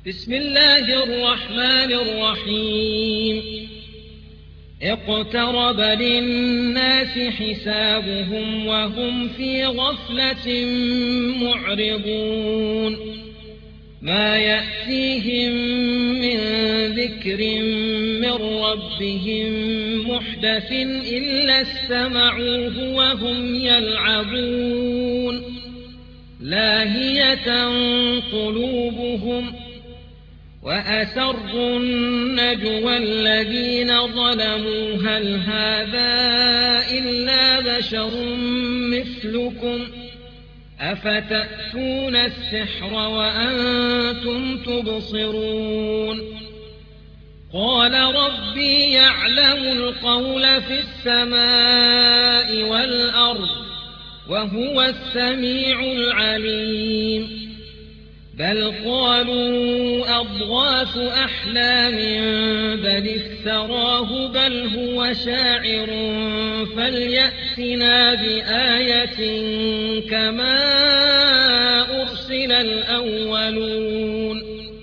بسم الله الرحمن الرحيم اقترب للناس حسابهم وهم في غفلة معرضون ما يأتيهم من ذكر من ربهم محدث إلا استمعوه وهم يلعبون لاهية قلوبهم وأسروا النجوى الذين ظلموا هل هذا إلا بشر مثلكم أفتأتون السحر وأنتم تبصرون قال ربي يعلم القول في السماء والأرض وهو السميع العليم بل قالوا أضغاث أحلام بل افتراه بل هو شاعر فليأتنا بآية كما أرسل الأولون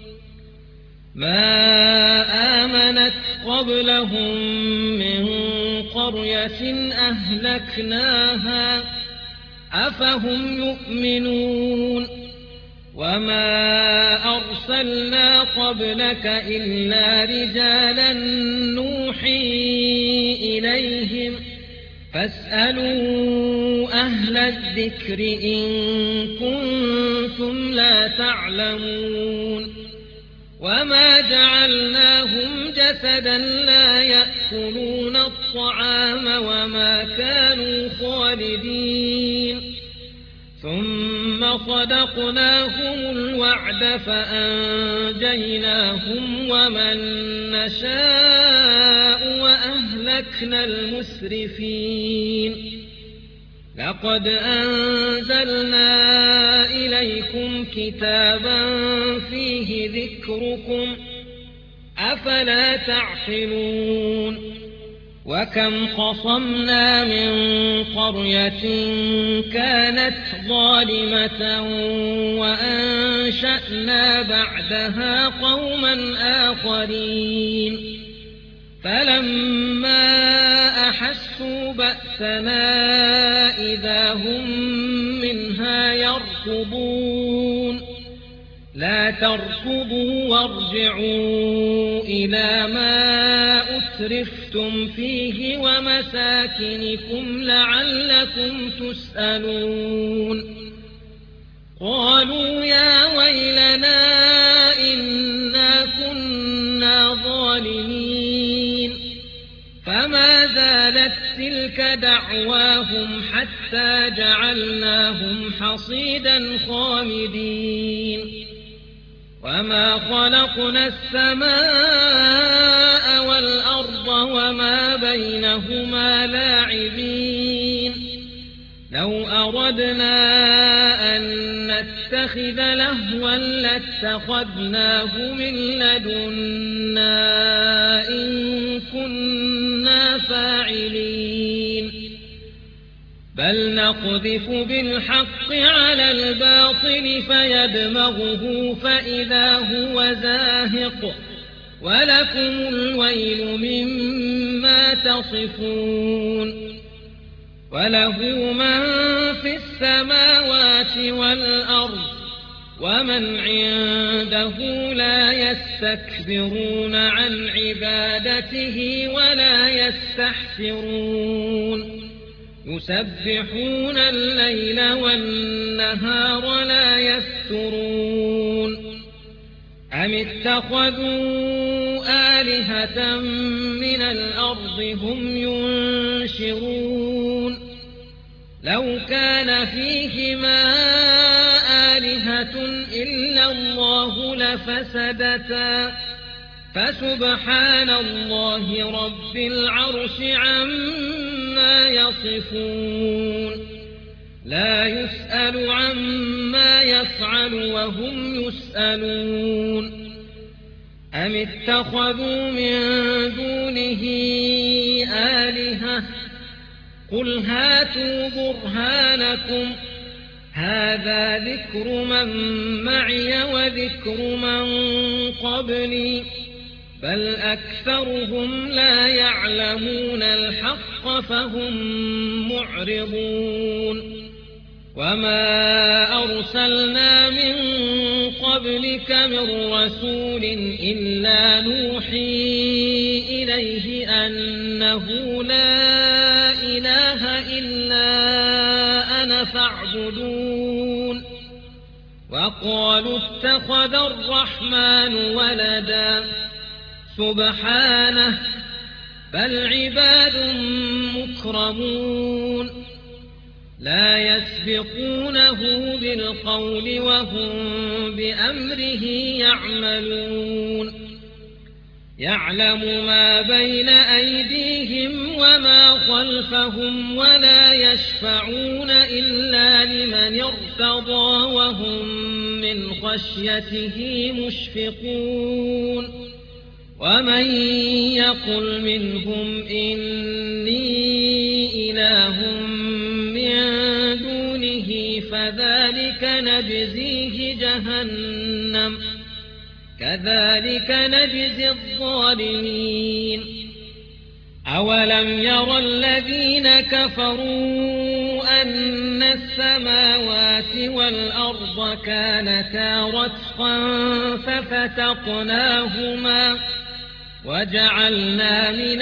ما آمنت قبلهم من قرية أهلكناها أفهم يؤمنون وما أرسلنا قبلك إلا رجالا نوحي إليهم فاسألوا أهل الذكر إن كنتم لا تعلمون وما جعلناهم جسدا لا يأكلون الطعام وما كانوا خالدين ثم صدقناهم الوعد فأنجيناهم ومن نشاء وأهلكنا المسرفين لقد أنزلنا إليكم كتابا فيه ذكركم أفلا تعقلون وكم قصمنا من قرية كانت ظالمة وأنشأنا بعدها قوما آخرين فلما أحسوا بأسنا إذا هم منها يركضون لا تركضوا وارجعوا إلى ما أترفتم فيه ومساكنكم لعلكم تسألون قالوا يا ويلنا إنا كنا ظالمين فما زالت تلك دعواهم حتى جعلناهم حصيدا خامدين وما خلقنا السماء والأرض وما بينهما لاعبين لو أردنا أن نتخذ لهوا لاتخذناه من لدنا إن كنا فاعلين بل نقذف بالحق على الباطل فيدمغه فإذا هو زاهق ولكم الويل مما تصفون وله من في السماوات والأرض ومن عنده لا يستكبرون عن عبادته ولا يستحسرون يسبحون الليل والنهار لا يفترون أم اتخذوا آلهة من الأرض هم ينشرون لو كان فيهما آلهة إلا الله لفسدتا فسبحان الله رب العرش عما يصفون لا يسأل عما يفعل وهم يسألون أم اتخذوا من دونه آلهة قل هاتوا برهانكم هذا ذكر من معي وذكر من قبلي بل أكثرهم لا يعلمون الحق فهم معرضون وما أرسلنا من قبلك من رسول إلا نوحي إليه أنه لا إله إلا أنا فاعبدون وقالوا اتخذ الرحمن ولدا سبحانه بل عباد مكرمون لا يسبقونه بالقول وهم بأمره يعملون يعلم ما بين أيديهم وما خلفهم ولا يشفعون إلا لمن ارتضى وهم من خشيته مشفقون ومن يقل منهم إني إله من دونه فذلك نجزيه جهنم كذلك نجزي الظالمين أولم ير الذين كفروا أن السماوات والأرض كانتا رتقا ففتقناهما وجعلنا من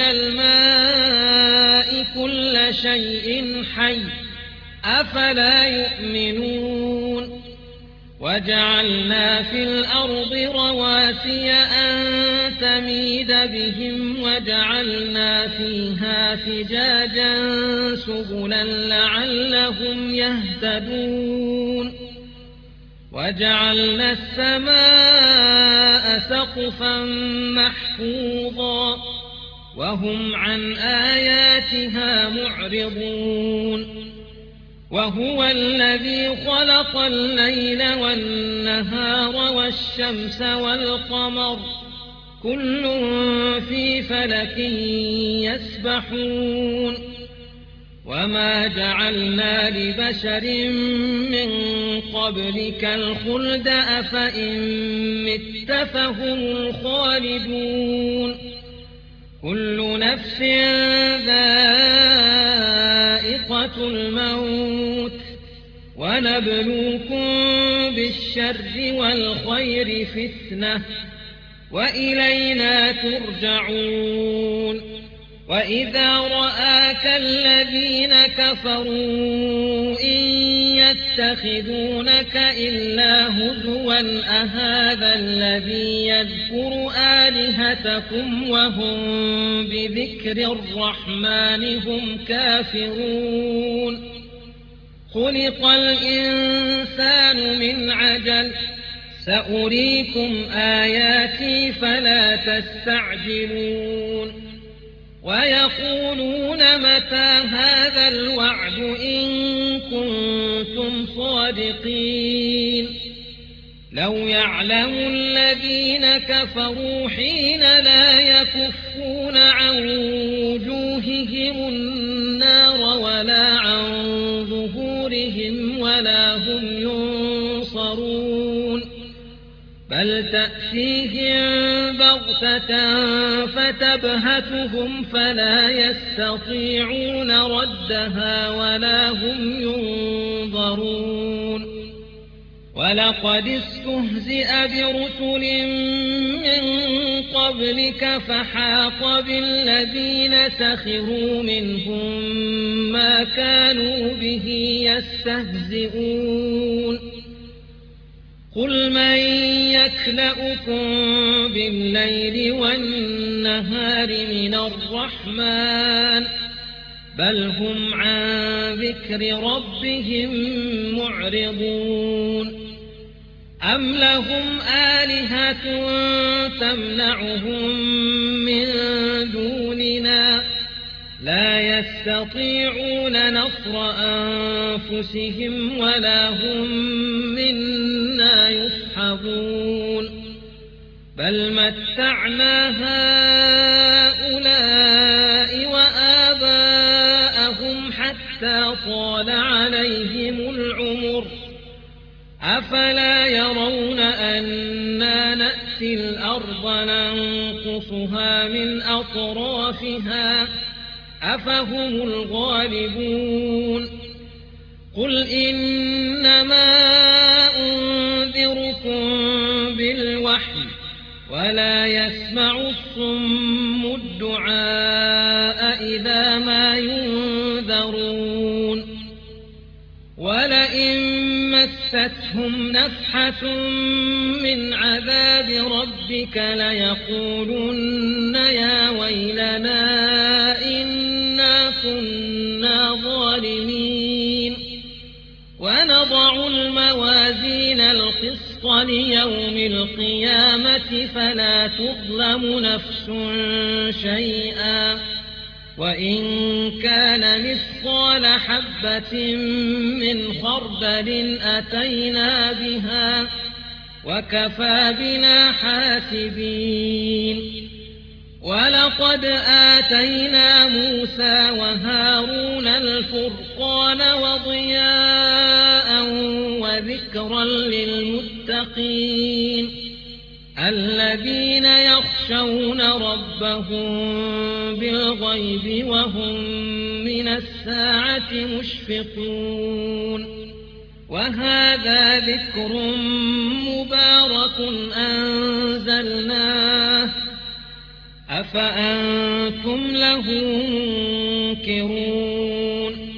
الماء كل شيء حي أفلا يؤمنون وجعلنا في الأرض رواسي أن تميد بهم وجعلنا فيها فجاجا سبلا لعلهم يهتدون وجعلنا السماء سقفا محفوظا وهم عن آياتها معرضون وهو الذي خلق الليل والنهار والشمس والقمر كل في فلك يسبحون وما جعلنا لبشر من قبلك الخلد أفإن مت فهم الخالدون كل نفس ذائقة الموت ونبلوكم بالشر والخير فتنة وإلينا ترجعون وإذا رآك الذين كفروا إن يتخذونك إلا هزوا أهذا الذي يذكر آلهتكم وهم بذكر الرحمن هم كافرون خلق الإنسان من عجل سأريكم آياتي فلا تستعجلون ويقولون متى هذا الوعد إن كنتم صادقين لو يعلم الذين كفروا حين لا يكفون عن وجوههم النار ولا عن ظهورهم ولا هم ينصرون بل تأتيهم بغتة فتبهتهم فلا يستطيعون ردها ولا هم ينظرون ولقد استهزئ برسل من قبلك فحاق بالذين سخروا منهم ما كانوا به يستهزئون قل من يكلؤكم بالليل والنهار من الرحمن بل هم عن ذكر ربهم معرضون أم لهم آلهة تمنعهم من دوننا لا يستطيعون نصر أنفسهم ولا هم منا يصحبون بل متعنا هؤلاء وآباءهم حتى طال عليهم العمر أفلا يرون أنا نأتي الأرض ننقصها من أطرافها أفهم الغالبون قل إنما أنذركم بالوحي ولا يسمع الصم الدعاء إذا ما ينذرون ولئن مستهم نفحة من عذاب ربك ليقولن يا ويلنا إنا كنا ظالمين ونضع الموازين القسط ليوم القيامة فلا تظلم نفس شيئا وإن كان مثقال حبة من خردل أتينا بها وكفى بنا حاسبين ولقد آتينا موسى وهارون الفرقان وضياء وذكرا للمتقين الذين يخشون ربهم بالغيب وهم من الساعة مشفقون وهذا ذكر مبارك أنزلناه أفأنتم له منكرون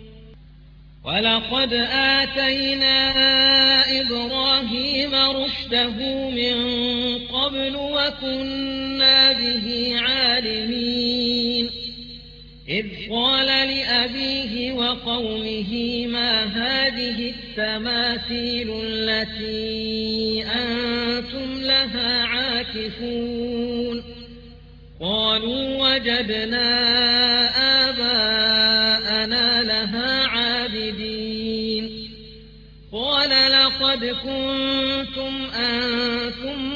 ولقد آتينا إبراهيم رشده من قبل وكنا به عالمين إذ قال لأبيه وقومه ما هذه التماثيل التي أنتم لها عاكفون قالوا وجدنا آباءنا لها عابدين قال لقد كنتم أنتم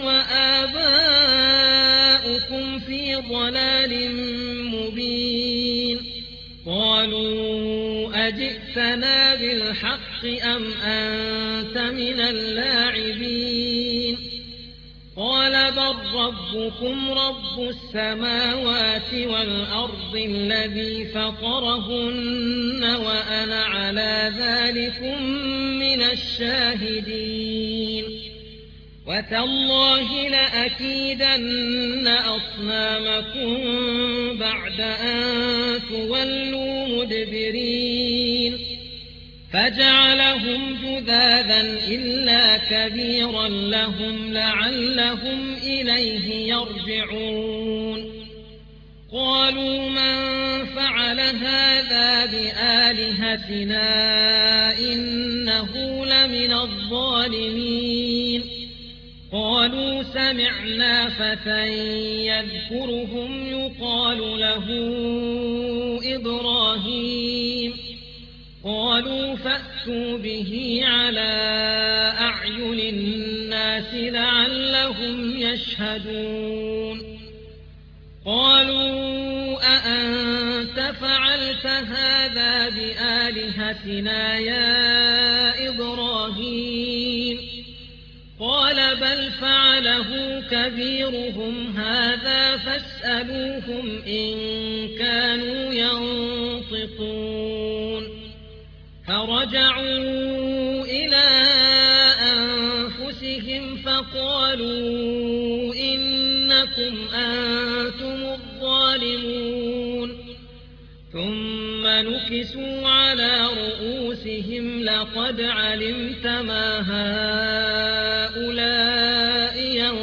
وآباؤكم في ضلال مبين قالوا أجئتنا بالحق أم أنت من اللاعبين قال بل ربكم رب السماوات والأرض الذي فطرهن وأنا على ذلكم من الشاهدين وتالله لأكيدن أصنامكم بعد أن تولوا مدبرين فجعلهم جذاذا إلا كبيرا لهم لعلهم إليه يرجعون قالوا من فعل هذا بآلهتنا إنه لمن الظالمين قالوا سمعنا فتى يذكرهم يقال له إبراهيم قالوا فأتوا به على أعين الناس لعلهم يشهدون قالوا أأنت فعلت هذا بآلهتنا يا إبراهيم قال بل فعله كبيرهم هذا فاسألوهم إن كانوا ينطقون فرجعوا إلى أنفسهم فقالوا إنكم أنتم الظالمون ثم نكسوا على رؤوسهم لقد علمت ما هؤلاء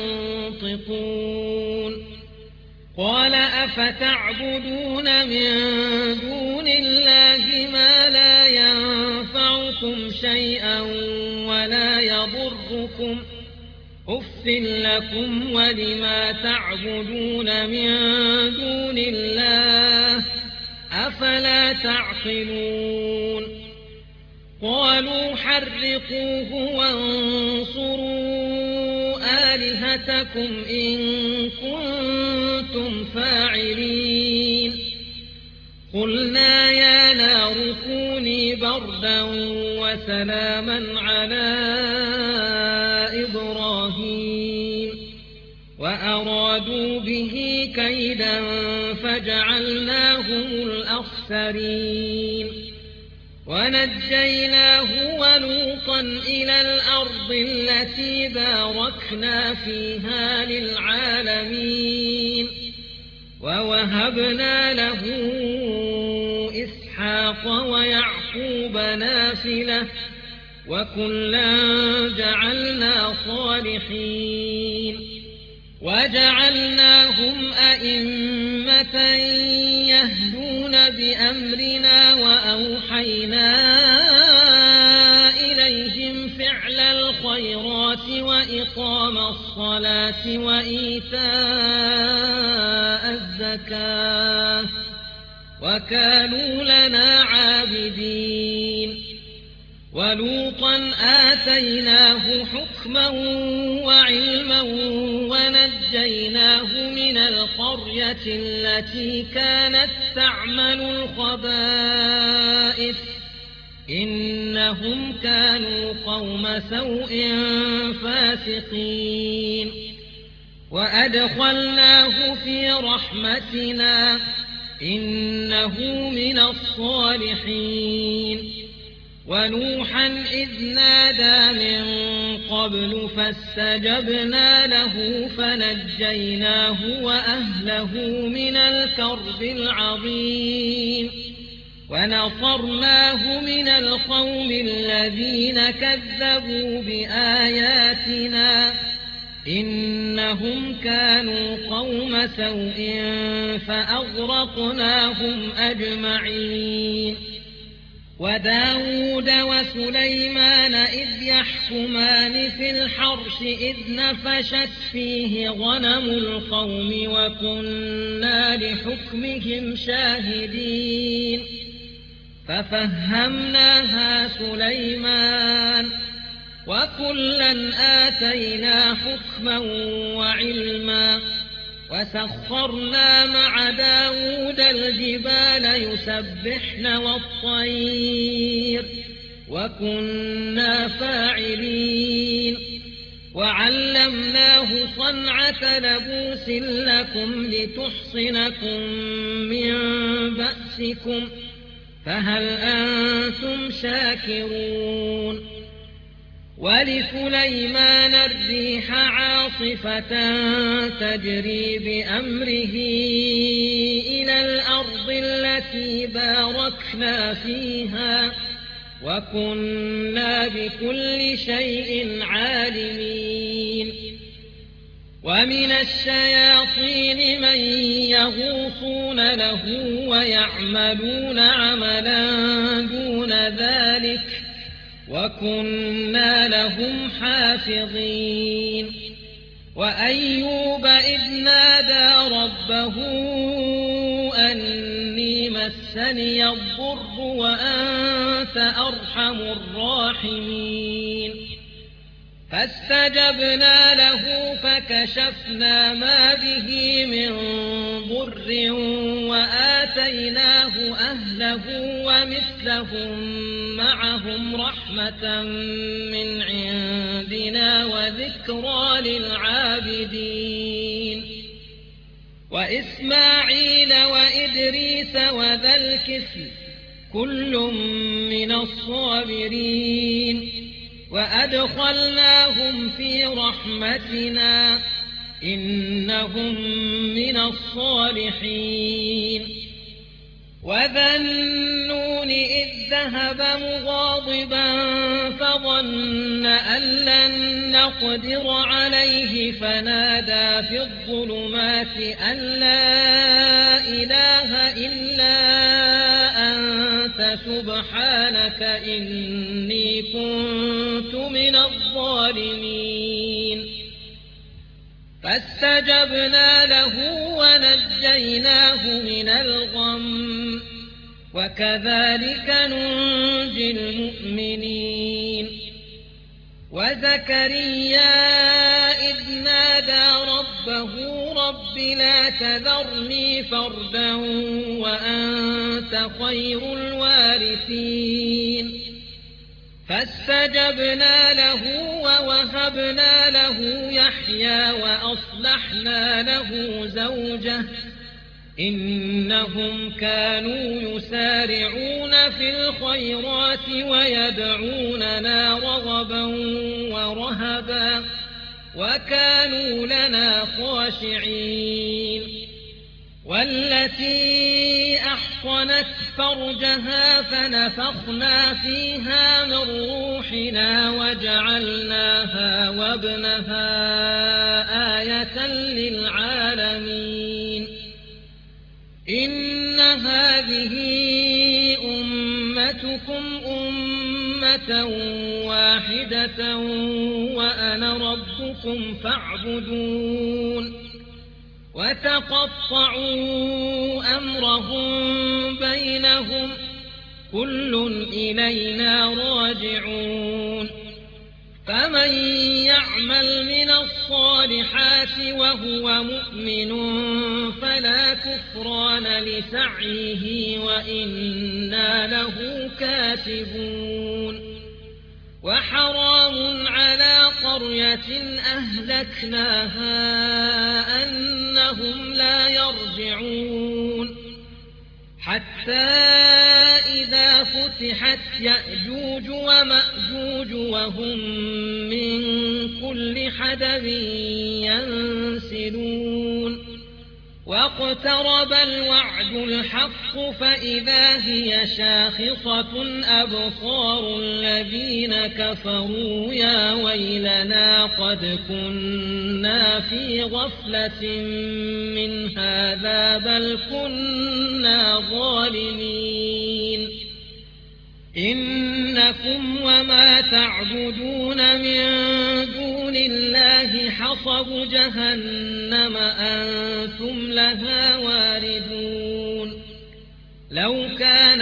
ينطقون قال أفتعبدون من دون الله ما لا ينفعكم شيئا ولا يضركم أف لكم ولما تعبدون من دون الله أفلا تعقلون قالوا حرقوه وانصروا آلهتكم إن كنتم فاعلين قلنا يا نار كوني بردا وسلاما على وأرادوا به كيدا فجعلناهم الأخسرين ونجيناه ولوطا إلى الأرض التي باركنا فيها للعالمين ووهبنا له إسحاق ويعقوب نافلة وكلا جعلنا صالحين وجعلناهم أئمة يهدون بأمرنا وأوحينا إليهم فعل الخيرات وإقام الصلاة وإيتاء الزكاة وكانوا لنا عابدين ولوطا آتيناه حكما وعلما ونجيناه من القرية التي كانت تعمل الخبائث إنهم كانوا قوم سوء فاسقين وأدخلناه في رحمتنا إنه من الصالحين ونوحا إذ نادى من قبل فاستجبنا له فنجيناه وأهله من الكرب العظيم ونصرناه من القوم الذين كذبوا بآياتنا إنهم كانوا قوم سوء فأغرقناهم أجمعين وداود وسليمان إذ يحكمان في الحرث إذ نفشت فيه غنم القوم وكنا لحكمهم شاهدين ففهمناها سليمان وكلا آتينا حكما وعلما وسخرنا مع داود الجبال يسبحن والطير وكنا فاعلين وعلمناه صنعة لبوس لكم لتحصنكم من بأسكم فهل أنتم شاكرون ولسليمان الريح عاصفة تجري بأمره إلى الأرض التي باركنا فيها وكنا بكل شيء عالمين ومن الشياطين من يغوصون له ويعملون عملا دون ذلك وكنا لهم حافظين وأيوب إذ نادى ربه أني مسني الضر وأنت أرحم الراحمين فاستجبنا له فكشفنا ما به من ضر وآتيناه أهله ومثلهم معهم رحمة من عندنا وذكرى للعابدين وإسماعيل وإدريس وذا الكفل كل من الصابرين وأدخلناهم في رحمتنا إنهم من الصالحين وذا النون إذ ذهب مغاضبا فظن أن لن نقدر عليه فنادى في الظلمات أن لا إله إلا أنت سبحانك إني كنت من الظالمين فاستجبنا له ونجيناه من الغم وكذلك ننجي المؤمنين وزكريا إذ نادى ربه رب لا تذرني فردا وأنت خير الوارثين فاستجبنا له ووهبنا له يحيى يحيى وأصلحنا له زوجه إنهم كانوا يسارعون في الخيرات ويدعوننا رغبا ورهبا وكانوا لنا خاشعين والتي أحصنت فرجها فنفخنا فيها من روحنا وجعلناها وابنها آية للعالمين إن هذه أمتكم أمة واحدة وأنا ربكم فاعبدون وتقطعوا أمرهم بينهم كل إلينا راجعون فمن يعمل من الصالحات وهو مؤمن فلا كفران لسعيه وإنا له كاتبون وحرام على قرية أهلكناها أنهم لا يرجعون حتى إذا فتحت يأجوج ومأجوج وهم من كل حدب ينسلون واقترب الوعد الحق فإذا هي شاخصة أبصار الذين كفروا يا ويلنا قد كنا في غفلة من هذا بل كنا ظالمين إنكم وما تعبدون من دون الله حصب جهنم أنتم لها واردون لو كان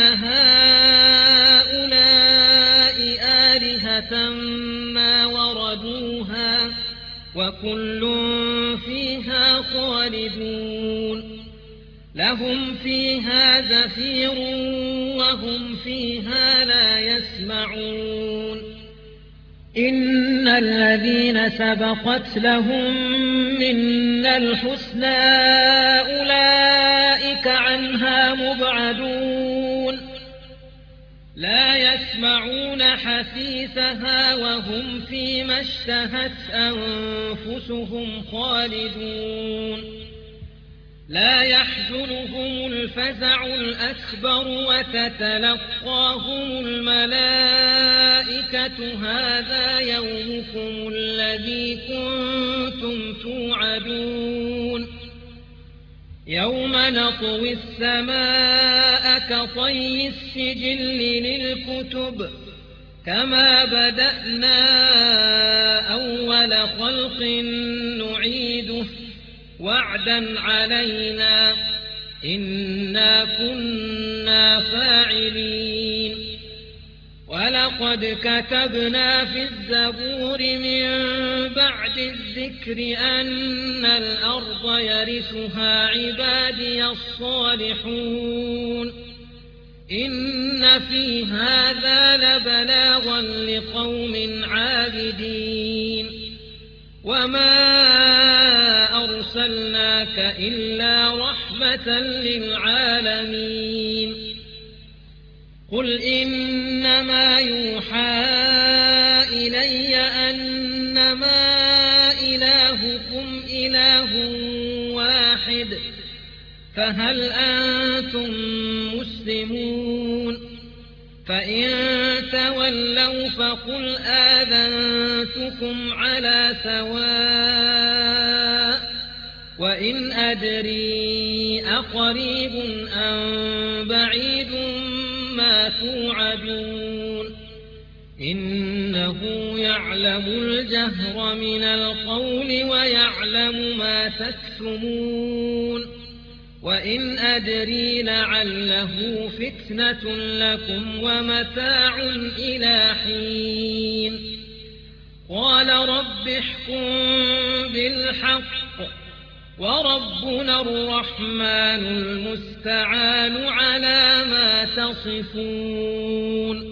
هؤلاء آلهة ما وردوها وكل فيها خالدون لهم فيها زفير وهم فيها لا يسمعون إن الذين سبقت لهم منا الحسنى أولئك عنها مبعدون لا يسمعون حسيسها وهم فيما اشتهت أنفسهم خالدون لا يحزنهم الفزع الأكبر وتتلقاهم الملائكة هذا يومكم الذي كنتم توعدون يوم نطوي السماء كطي السجل للكتب كما بدأنا أول خلق نعيده وعدا علينا إنا كنا فاعلين ولقد كتبنا في الزبور من بعد الذكر أن الأرض يرثها عبادي الصالحون إن في هذا لبلاغا لقوم عابدين وما أرسلناك إلا رحمة للعالمين قل إنما يوحى إلي أنما إلهكم إله واحد فهل أنتم مسلمون فإن تولوا فقل آذنتكم على سواء وإن أدري أقريب أم بعيد ما توعدون إنه يعلم الجهر من القول ويعلم ما تكتمون وإن أدري لعله فتنة لكم ومتاع إلى حين قال رب احكم بالحق وربنا الرحمن المستعان على ما تصفون